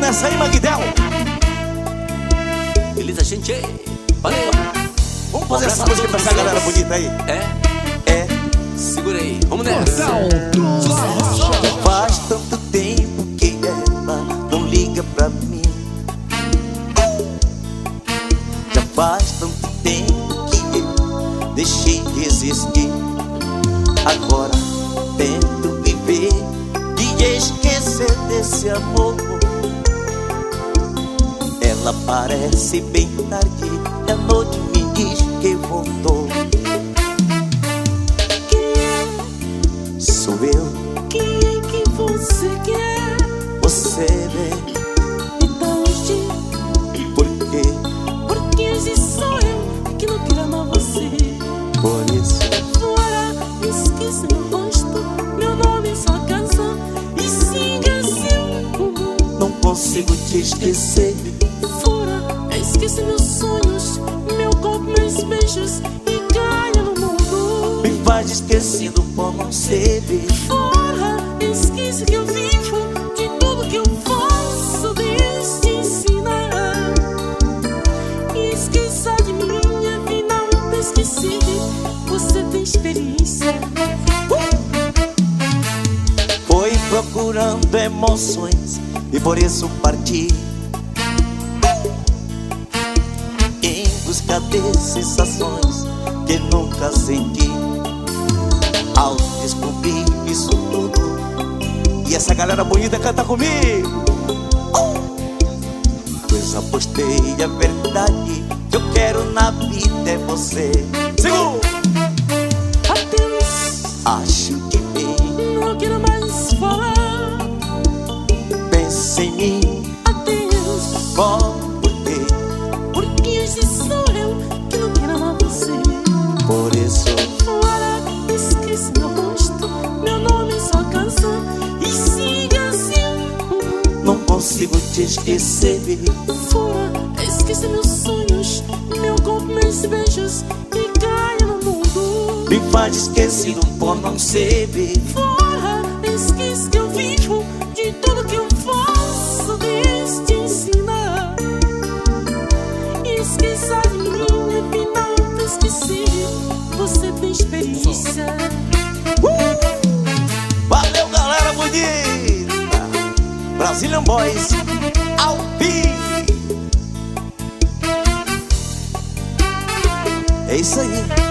nessa aí, Magdel. Beleza, gente? Valeu. Vamos fazer essa música pra essa galera bonita aí. É? Segura aí, vamos nessa. Já faz tanto tempo que ela não liga pra mim. Já faz tanto tempo que eu deixei de existir. Agora tento viver e esquecer desse amor. Ela parece bem tarde e à noite me diz que voltou. Sou eu. Quem é que você quer? Você vê. Então hoje, Por quê? porque hoje sou eu que não quero amar você. Por isso Fora, esquece meu rosto, meu nome, sua canção. E siga seu rumo. não consigo te esquecer. Fora, esquece meus sonhos, meu corpo, meus beijos. E caia no mundo. Me faz esquecido por não ser. Fora, esquece que eu vivo de tudo que eu faço desde te ensinar. E esqueça de minha vida, não te esqueci. Você tem experiência. Foi procurando emoções e por isso parti em busca de sensações que nunca senti. Ao descobrir isso tudo, e essa galera bonita canta comigo, pois apostei a verdade que eu quero na vida é você. Segura! Adeus, Acho que bem, não quero mais falar. pensa em mim, Adeus, por quê? porque hoje sou eu que não quero amar você. Por isso Fora, esquece meu rosto, meu nome, sua canção. E siga seu rumo. não consigo te esquecer. Fora, esquece meus sonhos, meu corpo, meus beijos. E caia no mundo. Me faz esquecido por não ser. Fora, esquece que eu vivo de tudo que eu faço desde te ensinar. E esqueça de minha vida, não te esqueci. Você tem experiência. Valeu, galera bonita! Brazilian Boys ao vivo. É isso aí.